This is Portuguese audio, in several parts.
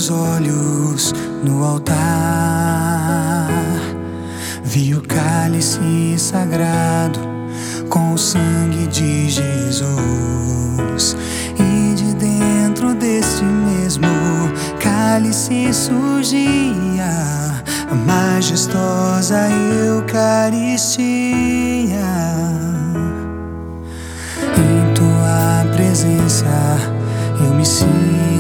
meus olhos no altar, vi o cálice sagrado com o sangue de Jesus, e de dentro deste mesmo cálice surgia a majestosa Eucaristia. Em tua presença eu me sinto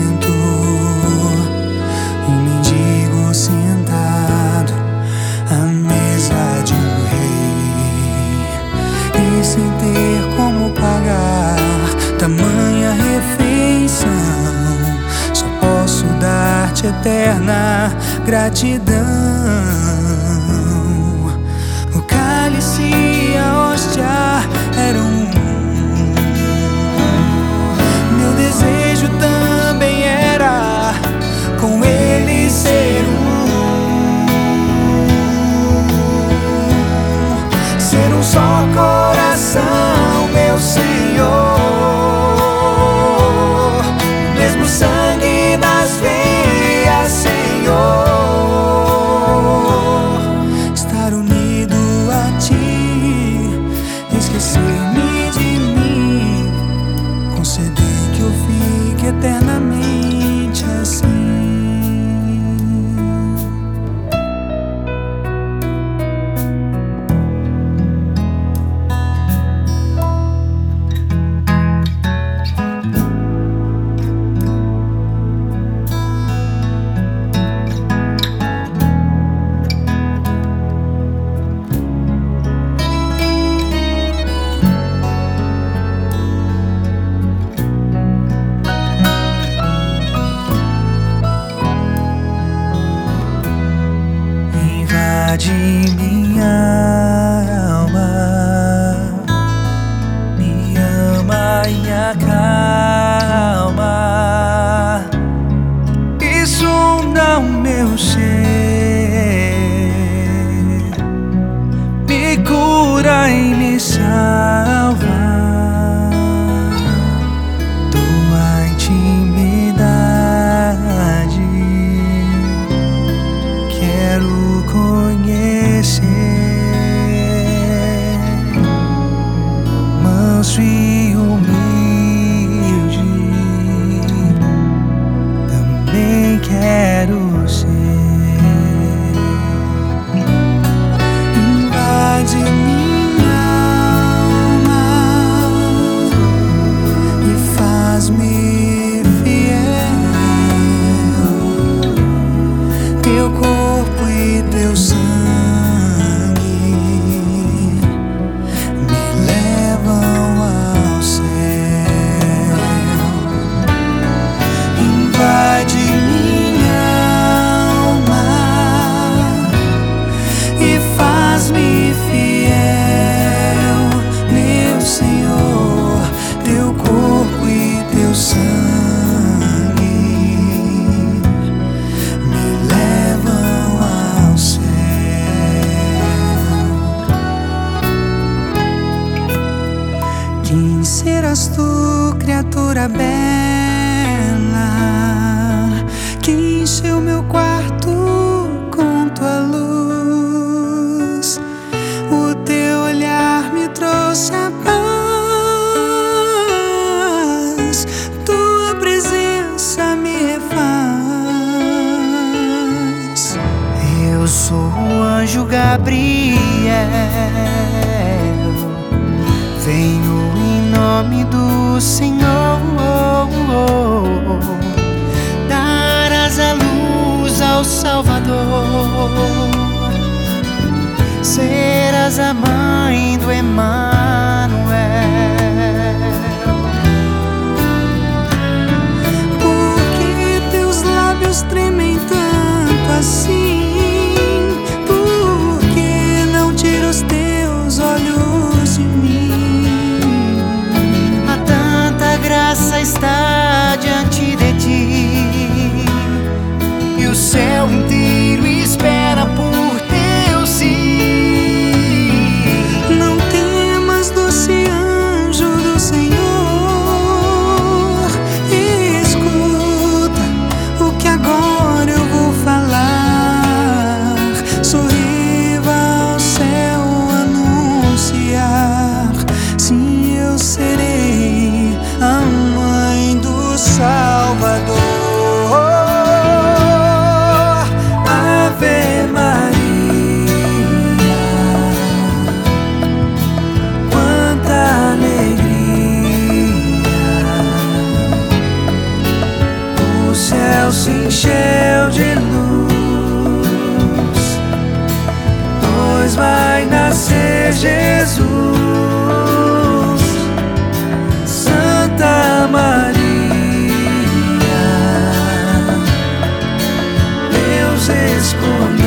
um mendigo sentado à mesa de um rei, e sem ter como pagar tamanha refeição, só posso dar-te eterna gratidão. O cálice e a hóstia eram meu desejo, também era com ele ser um só coração, meu Senhor. Mesmo sangue nas veias, Senhor, estar unido a ti, esquecer-me de mim, conceder que eu fique eternamente assim. De minha alma, me ama e acalma, e sonda o meu ser, me cura e me salva. Tua intimidade quero conhecer, manso e humilde também quero ser. Invade minha alma e faz-me fiel, teu corpo e teu sangue me levam ao céu. Invade minha alma e faz-me fiel, meu Senhor. Teu corpo e teu sangue me levam ao céu. Quem serás tu, criatura bela, que encheu meu quarto com tua luz? O teu olhar me trouxe a paz, tua presença me refaz. Eu sou o anjo Gabriel, venho em nome do Senhor, darás a luz ao Salvador, serás a mãe do Emanuel. Por que teus lábios tremem tanto assim? Por que não tira os teus olhos de mim? Há tanta graça está diante de ti, e o céu inteiro espera por teu sim. Não temas, doce anjo, escolhidos.